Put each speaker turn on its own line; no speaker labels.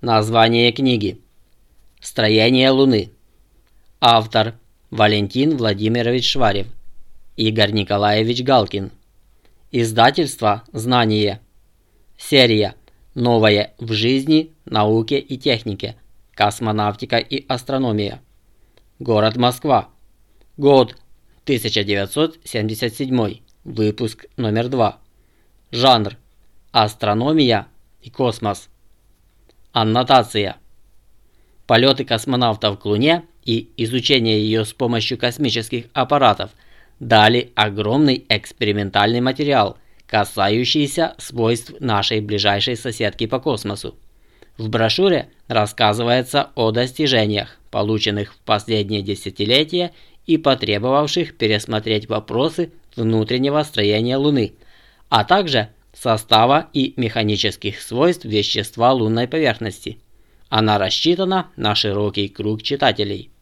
Название книги. Строение Луны. Автор Валентин Владимирович Шварев. Игорь Николаевич Галкин. Издательство «Знание». Серия «Новое в жизни, науке и технике. Космонавтика и астрономия». Город Москва. Год 1977. Выпуск номер 2. Жанр астрономия и космос. Аннотация. Полеты космонавтов к Луне и изучение ее с помощью космических аппаратов дали огромный экспериментальный материал, касающийся свойств нашей ближайшей соседки по космосу. В брошюре рассказывается о достижениях, полученных в последние десятилетия и потребовавших пересмотреть вопросы внутреннего строения Луны, а также состава и механических свойств вещества лунной поверхности. Она рассчитана на широкий круг читателей.